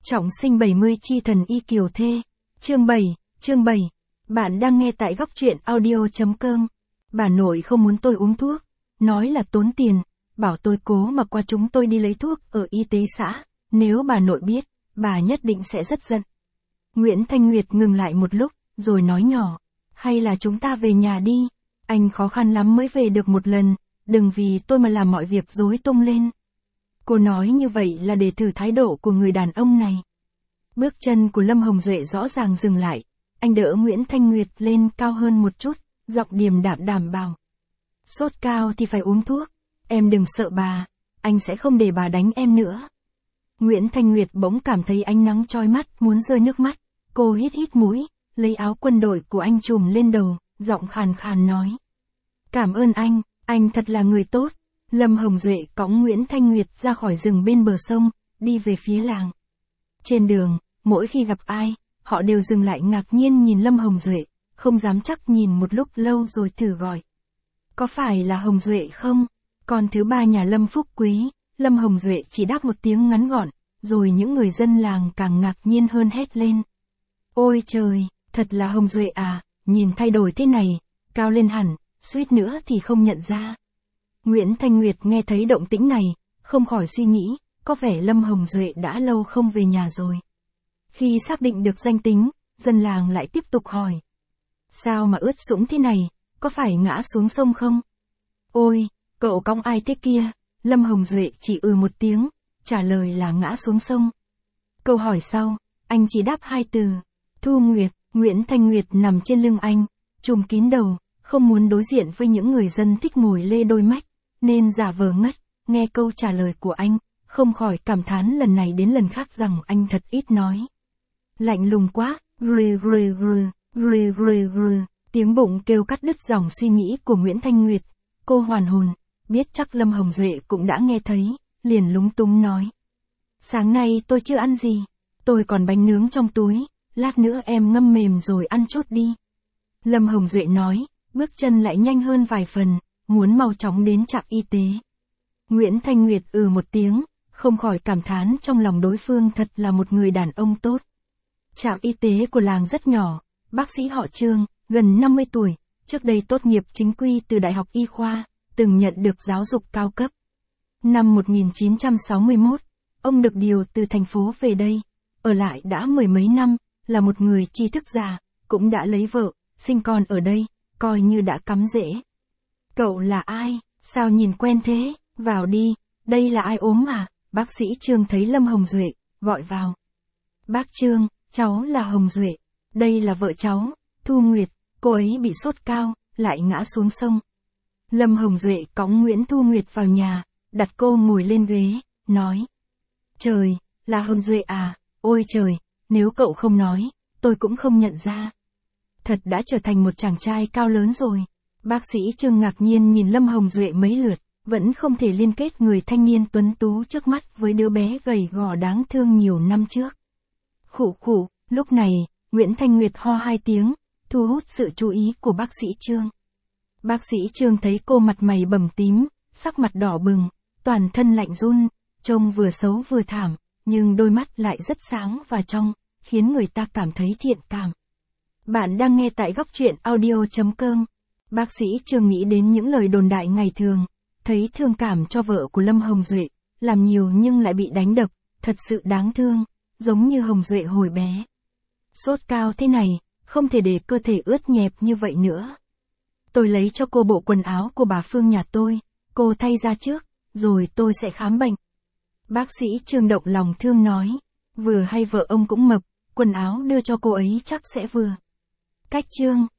Trọng sinh 70 chi thần y kiều thê. Chương 7. Bạn đang nghe tại góc truyện audio.com. Bà nội không muốn tôi uống thuốc, nói là tốn tiền, bảo tôi cố mà qua chúng tôi đi lấy thuốc ở y tế xã, nếu bà nội biết, bà nhất định sẽ rất giận. Nguyễn Thanh Nguyệt ngừng lại một lúc, rồi nói nhỏ, hay là chúng ta về nhà đi, anh khó khăn lắm mới về được một lần, đừng vì tôi mà làm mọi việc rối tung lên. Cô nói như vậy là để thử thái độ của người đàn ông này. Bước chân của Lâm Hồng Duệ rõ ràng dừng lại, anh đỡ Nguyễn Thanh Nguyệt lên cao hơn một chút, giọng điềm đạm đảm bảo. Sốt cao thì phải uống thuốc, em đừng sợ bà, anh sẽ không để bà đánh em nữa. Nguyễn Thanh Nguyệt bỗng cảm thấy ánh nắng chói mắt muốn rơi nước mắt, cô hít mũi, lấy áo quân đội của anh trùm lên đầu, giọng khàn khàn nói. Cảm ơn anh thật là người tốt. Lâm Hồng Duệ cõng Nguyễn Thanh Nguyệt ra khỏi rừng bên bờ sông, đi về phía làng. Trên đường, mỗi khi gặp ai, họ đều dừng lại ngạc nhiên nhìn Lâm Hồng Duệ, không dám chắc nhìn một lúc lâu rồi thử gọi. Có phải là Hồng Duệ không? Con thứ ba nhà Lâm Phúc Quý, Lâm Hồng Duệ chỉ đáp một tiếng ngắn gọn, rồi những người dân làng càng ngạc nhiên hơn hét lên. Ôi trời, thật là Hồng Duệ à, nhìn thay đổi thế này, cao lên hẳn, suýt nữa thì không nhận ra. Nguyễn Thanh Nguyệt nghe thấy động tĩnh này, không khỏi suy nghĩ, có vẻ Lâm Hồng Duệ đã lâu không về nhà rồi. Khi xác định được danh tính, dân làng lại tiếp tục hỏi. Sao mà ướt sũng thế này, có phải ngã xuống sông không? Ôi, cậu cõng ai thế kia? Lâm Hồng Duệ chỉ một tiếng, trả lời là ngã xuống sông. Câu hỏi sau, anh chỉ đáp 2 từ. Thu Nguyệt. Nguyễn Thanh Nguyệt nằm trên lưng anh, trùm kín đầu, không muốn đối diện với những người dân thích ngồi lê đôi mách, nên giả vờ ngất, nghe câu trả lời của anh, không khỏi cảm thán lần này đến lần khác rằng anh thật ít nói. Lạnh lùng quá, tiếng bụng kêu cắt đứt dòng suy nghĩ của Nguyễn Thanh Nguyệt. Cô hoàn hồn, biết chắc Lâm Hồng Duệ cũng đã nghe thấy, liền lúng túng nói. Sáng nay tôi chưa ăn gì, tôi còn bánh nướng trong túi, lát nữa em ngâm mềm rồi ăn chốt đi. Lâm Hồng Duệ nói, bước chân lại nhanh hơn vài phần, muốn mau chóng đến trạm y tế. Nguyễn Thanh Nguyệt một tiếng, không khỏi cảm thán trong lòng đối phương thật là một người đàn ông tốt. Trạm y tế của làng rất nhỏ, bác sĩ họ Trương, gần 50 tuổi, trước đây tốt nghiệp chính quy từ Đại học Y khoa, từng nhận được giáo dục cao cấp. Năm 1961, ông được điều từ thành phố về đây, ở lại đã 10 mấy năm, là một người tri thức già, cũng đã lấy vợ, sinh con ở đây, coi như đã cắm rễ. Cậu là ai, sao nhìn quen thế, vào đi, đây là ai ốm à? Bác sĩ Trương thấy Lâm Hồng Duệ, gọi vào. Bác Trương, cháu là Hồng Duệ, đây là vợ cháu, Thu Nguyệt, cô ấy bị sốt cao, lại ngã xuống sông. Lâm Hồng Duệ cõng Nguyễn Thu Nguyệt vào nhà, đặt cô ngồi lên ghế, nói. Trời, là Hồng Duệ à, ôi trời, nếu cậu không nói, tôi cũng không nhận ra. Thật đã trở thành một chàng trai cao lớn rồi. Bác sĩ Trương ngạc nhiên nhìn Lâm Hồng Duệ mấy lượt, vẫn không thể liên kết người thanh niên tuấn tú trước mắt với đứa bé gầy gò đáng thương nhiều năm trước. Khụ, lúc này, Nguyễn Thanh Nguyệt ho 2 tiếng, thu hút sự chú ý của bác sĩ Trương. Bác sĩ Trương thấy cô mặt mày bầm tím, sắc mặt đỏ bừng, toàn thân lạnh run, trông vừa xấu vừa thảm, nhưng đôi mắt lại rất sáng và trong, khiến người ta cảm thấy thiện cảm. Bạn đang nghe tại góc truyện audio.com. Bác sĩ Trương nghĩ đến những lời đồn đại ngày thường, thấy thương cảm cho vợ của Lâm Hồng Duệ, làm nhiều nhưng lại bị đánh đập, thật sự đáng thương, giống như Hồng Duệ hồi bé. Sốt cao thế này, không thể để cơ thể ướt nhẹp như vậy nữa. Tôi lấy cho cô bộ quần áo của bà Phương nhà tôi, cô thay ra trước, rồi tôi sẽ khám bệnh. Bác sĩ Trương động lòng thương nói, vừa hay vợ ông cũng mập, quần áo đưa cho cô ấy chắc sẽ vừa. Cách Trương,